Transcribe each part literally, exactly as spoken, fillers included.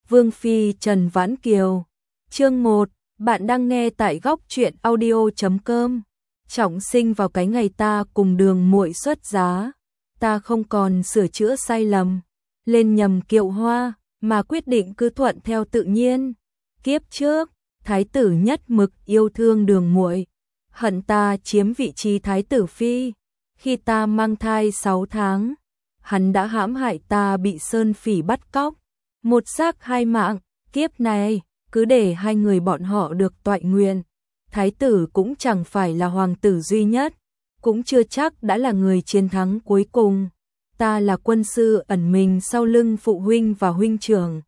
Vương phi Trần Vãn Kiều. Chương một, bạn đang nghe tại góc truyện audio chấm com. Trọng sinh vào cái ngày ta cùng Đường muội xuất giá, ta không còn sửa chữa sai lầm, lên nhầm kiệu hoa, mà quyết định cứ thuận theo tự nhiên. Kiếp trước, thái tử nhất mực yêu thương Đường muội, hận ta chiếm vị trí thái tử phi. Khi ta mang thai sáu tháng, hắn đã hãm hại ta bị Sơn Phỉ bắt cóc, một xác hai mạng. Kiếp này, cứ để hai người bọn họ được toại nguyện. Thái tử cũng chẳng phải là hoàng tử duy nhất, cũng chưa chắc đã là người chiến thắng cuối cùng. Ta là quân sư ẩn mình sau lưng phụ huynh và huynh trưởng,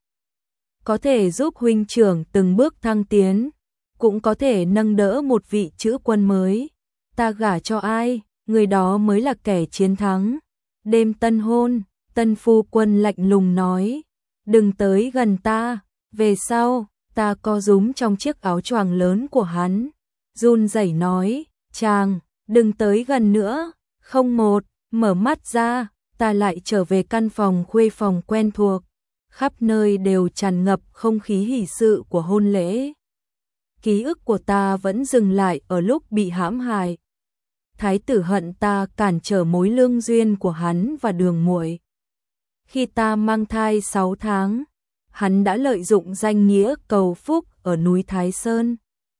có thể giúp huynh trưởng từng bước thăng tiến, cũng có thể nâng đỡ một vị chữ quân mới. Ta gả cho ai, người đó mới là kẻ chiến thắng. Đêm tân hôn, tân phu quân lạnh lùng nói, đừng tới gần ta. Về sau, ta co rúm trong chiếc áo choàng lớn của hắn, run rẩy nói, chàng, đừng tới gần nữa. Không một, mở mắt ra, ta lại trở về căn phòng khuê phòng quen thuộc, khắp nơi đều tràn ngập không khí hỷ sự của hôn lễ. Ký ức của ta vẫn dừng lại ở lúc bị hãm hại. Thái tử hận ta cản trở mối lương duyên của hắn và Đường muội. Khi ta mang thai sáu tháng, hắn đã lợi dụng danh nghĩa cầu phúc ở núi Thái Sơn,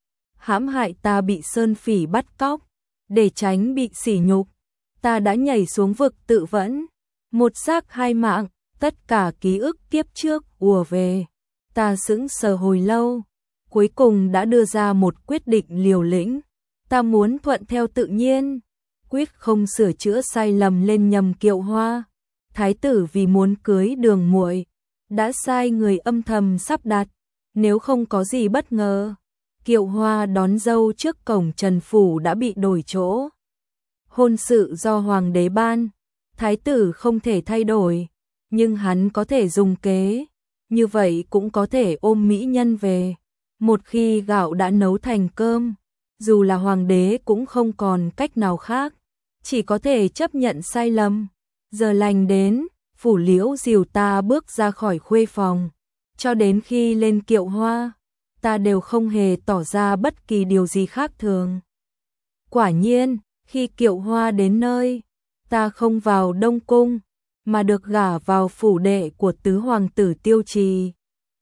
hãm hại ta bị Sơn Phỉ bắt cóc. Để tránh bị sỉ nhục, ta đã nhảy xuống vực tự vẫn, một xác hai mạng. Tất cả ký ức kiếp trước ùa về. Ta sững sờ hồi lâu, cuối cùng đã đưa ra một quyết định liều lĩnh. Ta muốn thuận theo tự nhiên, quyết không sửa chữa sai lầm lên nhầm kiệu hoa. Thái tử vì muốn cưới Đường muội, đã sai người âm thầm sắp đặt. Nếu không có gì bất ngờ, kiệu hoa đón dâu trước cổng Trần phủ đã bị đổi chỗ. Hôn sự do hoàng đế ban, thái tử không thể thay đổi, nhưng hắn có thể dùng kế, như vậy cũng có thể ôm mỹ nhân về. Một khi gạo đã nấu thành cơm, dù là hoàng đế cũng không còn cách nào khác, chỉ có thể chấp nhận sai lầm. Giờ lành đến, Phủ Liễu dìu ta bước ra khỏi khuê phòng, cho đến khi lên kiệu hoa, ta đều không hề tỏ ra bất kỳ điều gì khác thường. Quả nhiên, khi kiệu hoa đến nơi, ta không vào Đông Cung, mà được gả vào phủ đệ của tứ hoàng tử Tiêu Trì.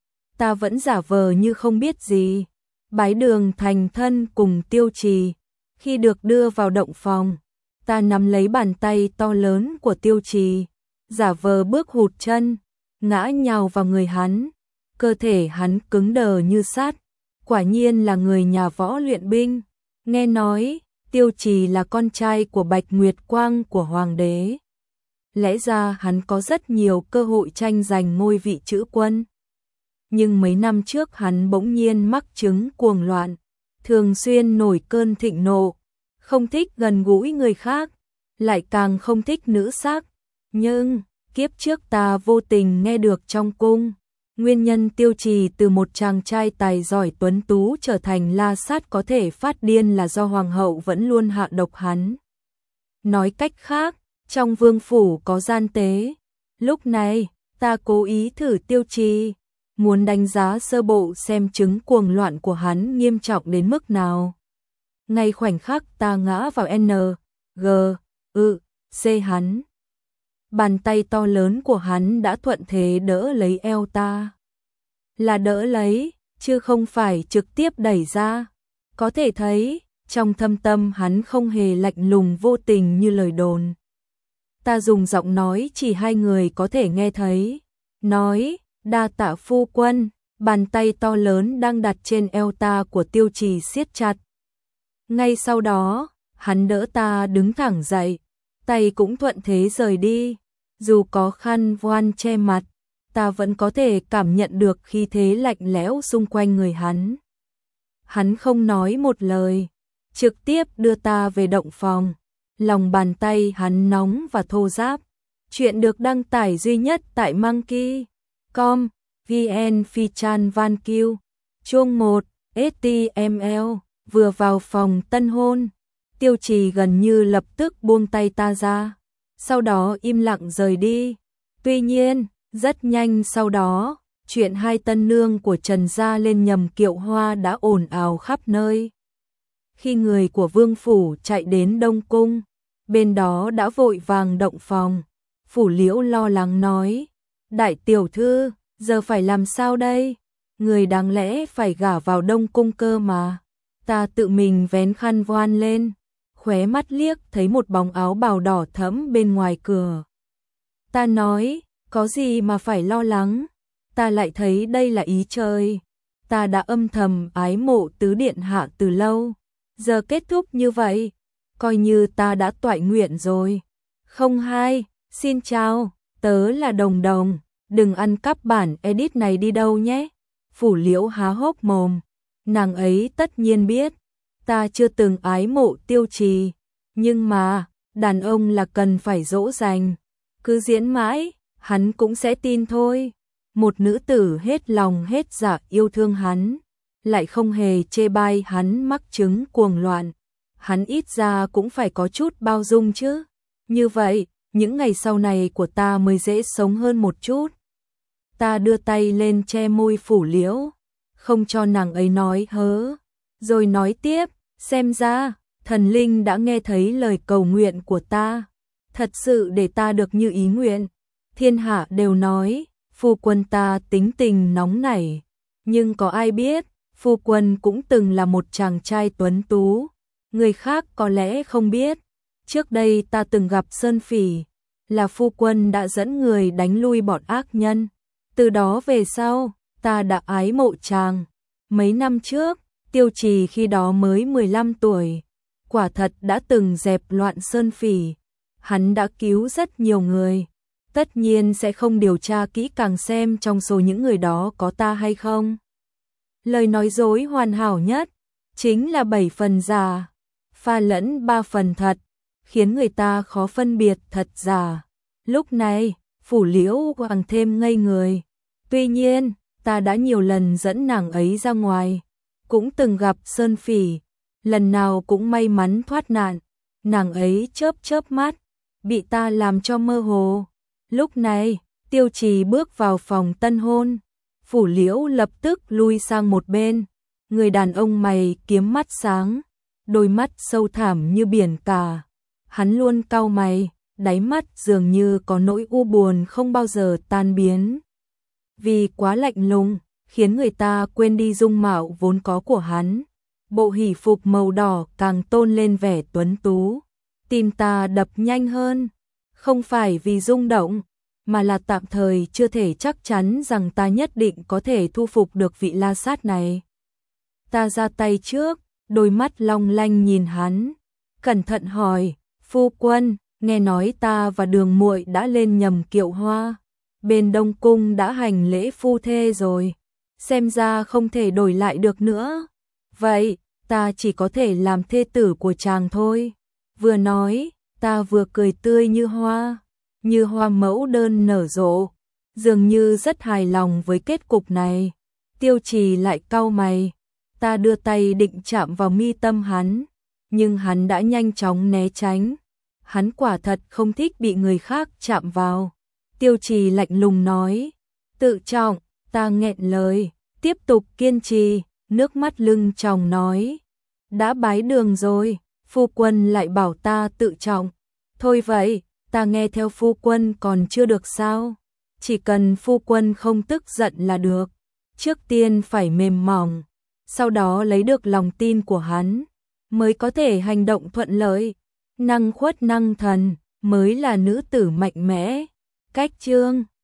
Ta vẫn giả vờ như không biết gì, bái đường thành thân cùng Tiêu Trì. Khi được đưa vào động phòng, ta nắm lấy bàn tay to lớn của Tiêu Trì, giả vờ bước hụt chân, ngã nhào vào người hắn. Cơ thể hắn cứng đờ như sắt, quả nhiên là người nhà võ luyện binh. Nghe nói, Tiêu Trì là con trai của Bạch Nguyệt Quang của hoàng đế. Lẽ ra hắn có rất nhiều cơ hội tranh giành ngôi vị chữ quân. Nhưng mấy năm trước hắn bỗng nhiên mắc chứng cuồng loạn, thường xuyên nổi cơn thịnh nộ, không thích gần gũi người khác, lại càng không thích nữ sắc. Nhưng, kiếp trước ta vô tình nghe được trong cung, nguyên nhân Tiêu Trì từ một chàng trai tài giỏi tuấn tú trở thành la sát có thể phát điên là do hoàng hậu vẫn luôn hạ độc hắn. Nói cách khác, trong vương phủ có gian tế. Lúc này, ta cố ý thử Tiêu Trì, muốn đánh giá sơ bộ xem chứng cuồng loạn của hắn nghiêm trọng đến mức nào. Ngay khoảnh khắc ta ngã vào N, G, ư, C hắn, bàn tay to lớn của hắn đã thuận thế đỡ lấy eo ta. Là đỡ lấy, chứ không phải trực tiếp đẩy ra. Có thể thấy, trong thâm tâm hắn không hề lạnh lùng vô tình như lời đồn. Ta dùng giọng nói chỉ hai người có thể nghe thấy, nói, đa tạ phu quân. Bàn tay to lớn đang đặt trên eo ta của Tiêu Trì siết chặt. Ngay sau đó, hắn đỡ ta đứng thẳng dậy, tay cũng thuận thế rời đi. Dù có khăn voan che mặt, ta vẫn có thể cảm nhận được khí thế lạnh lẽo xung quanh người hắn. Hắn không nói một lời, trực tiếp đưa ta về động phòng. Lòng bàn tay hắn nóng và thô ráp. Chuyện được đăng tải duy nhất tại monkey chấm com, vn phi chan van kiêu. Chương một, ếch ti em eo. Vừa vào phòng tân hôn, Tiêu Trì gần như lập tức buông tay ta ra, sau đó im lặng rời đi. Tuy nhiên, rất nhanh sau đó, chuyện hai tân nương của Trần gia lên nhầm kiệu hoa đã ồn ào khắp nơi. Khi người của vương phủ chạy đến Đông Cung, bên đó đã vội vàng động phòng. Phủ Liễu lo lắng nói, đại tiểu thư, giờ phải làm sao đây? Người đáng lẽ phải gả vào Đông Cung cơ mà. Ta tự mình vén khăn voan lên, khóe mắt liếc thấy một bóng áo bào đỏ thẫm bên ngoài cửa. Ta nói, có gì mà phải lo lắng, ta lại thấy đây là ý trời. Ta đã âm thầm ái mộ tứ điện hạ từ lâu, giờ kết thúc như vậy, coi như ta đã toại nguyện rồi. Không hai, xin chào, tớ là Đồng Đồng, đừng ăn cắp bản edit này đi đâu nhé. Phủ Liễu há hốc mồm, nàng ấy tất nhiên biết, ta chưa từng ái mộ Tiêu Trì, nhưng mà, đàn ông là cần phải dỗ dành, cứ diễn mãi, hắn cũng sẽ tin thôi. Một nữ tử hết lòng hết dạ yêu thương hắn, lại không hề chê bai hắn mắc chứng cuồng loạn, hắn ít ra cũng phải có chút bao dung chứ. Như vậy, những ngày sau này của ta mới dễ sống hơn một chút. Ta đưa tay lên che môi Phủ Liễu, không cho nàng ấy nói hớ, rồi nói tiếp, xem ra, thần linh đã nghe thấy lời cầu nguyện của ta, thật sự để ta được như ý nguyện. Thiên hạ đều nói, phu quân ta tính tình nóng nảy, nhưng có ai biết, phu quân cũng từng là một chàng trai tuấn tú. Người khác có lẽ không biết, trước đây ta từng gặp Sơn Phỉ, là phu quân đã dẫn người đánh lui bọn ác nhân. Từ đó về sau, ta đã ái mộ chàng. Mấy năm trước, Tiêu Trì khi đó mới mười lăm tuổi, quả thật đã từng dẹp loạn Sơn Phỉ. Hắn đã cứu rất nhiều người, tất nhiên sẽ không điều tra kỹ càng xem trong số những người đó có ta hay không. Lời nói dối hoàn hảo nhất, chính là bảy phần giả, pha lẫn ba phần thật, khiến người ta khó phân biệt thật giả. Lúc này, Phủ Liễu càng thêm ngây người. Tuy nhiên, ta đã nhiều lần dẫn nàng ấy ra ngoài, cũng từng gặp Sơn Phỉ, lần nào cũng may mắn thoát nạn. Nàng ấy chớp chớp mắt, bị ta làm cho mơ hồ. Lúc này, Tiêu Trì bước vào phòng tân hôn, Phủ Liễu lập tức lui sang một bên. Người đàn ông mày kiếm mắt sáng, đôi mắt sâu thẳm như biển cả. Hắn luôn cau mày, đáy mắt dường như có nỗi u buồn không bao giờ tan biến. Vì quá lạnh lùng, khiến người ta quên đi dung mạo vốn có của hắn. Bộ hỷ phục màu đỏ càng tôn lên vẻ tuấn tú. Tim ta đập nhanh hơn, không phải vì rung động, mà là tạm thời chưa thể chắc chắn rằng ta nhất định có thể thu phục được vị la sát này. Ta ra tay trước, đôi mắt long lanh nhìn hắn, cẩn thận hỏi, phu quân, nghe nói ta và Đường muội đã lên nhầm kiệu hoa, bên Đông Cung đã hành lễ phu thê rồi, xem ra không thể đổi lại được nữa. Vậy, ta chỉ có thể làm thê tử của chàng thôi. Vừa nói, ta vừa cười tươi như hoa, như hoa mẫu đơn nở rộ, dường như rất hài lòng với kết cục này. Tiêu Trì lại cau mày, ta đưa tay định chạm vào mi tâm hắn, nhưng hắn đã nhanh chóng né tránh. Hắn quả thật không thích bị người khác chạm vào. Tiêu Trì lạnh lùng nói, tự trọng, ta nghẹn lời, tiếp tục kiên trì, nước mắt lưng tròng nói, đã bái đường rồi, phu quân lại bảo ta tự trọng. Thôi vậy, ta nghe theo phu quân còn chưa được sao? Chỉ cần phu quân không tức giận là được. Trước tiên phải mềm mỏng, sau đó lấy được lòng tin của hắn, mới có thể hành động thuận lợi. Năng khuất năng thần mới là nữ tử mạnh mẽ. Cách chương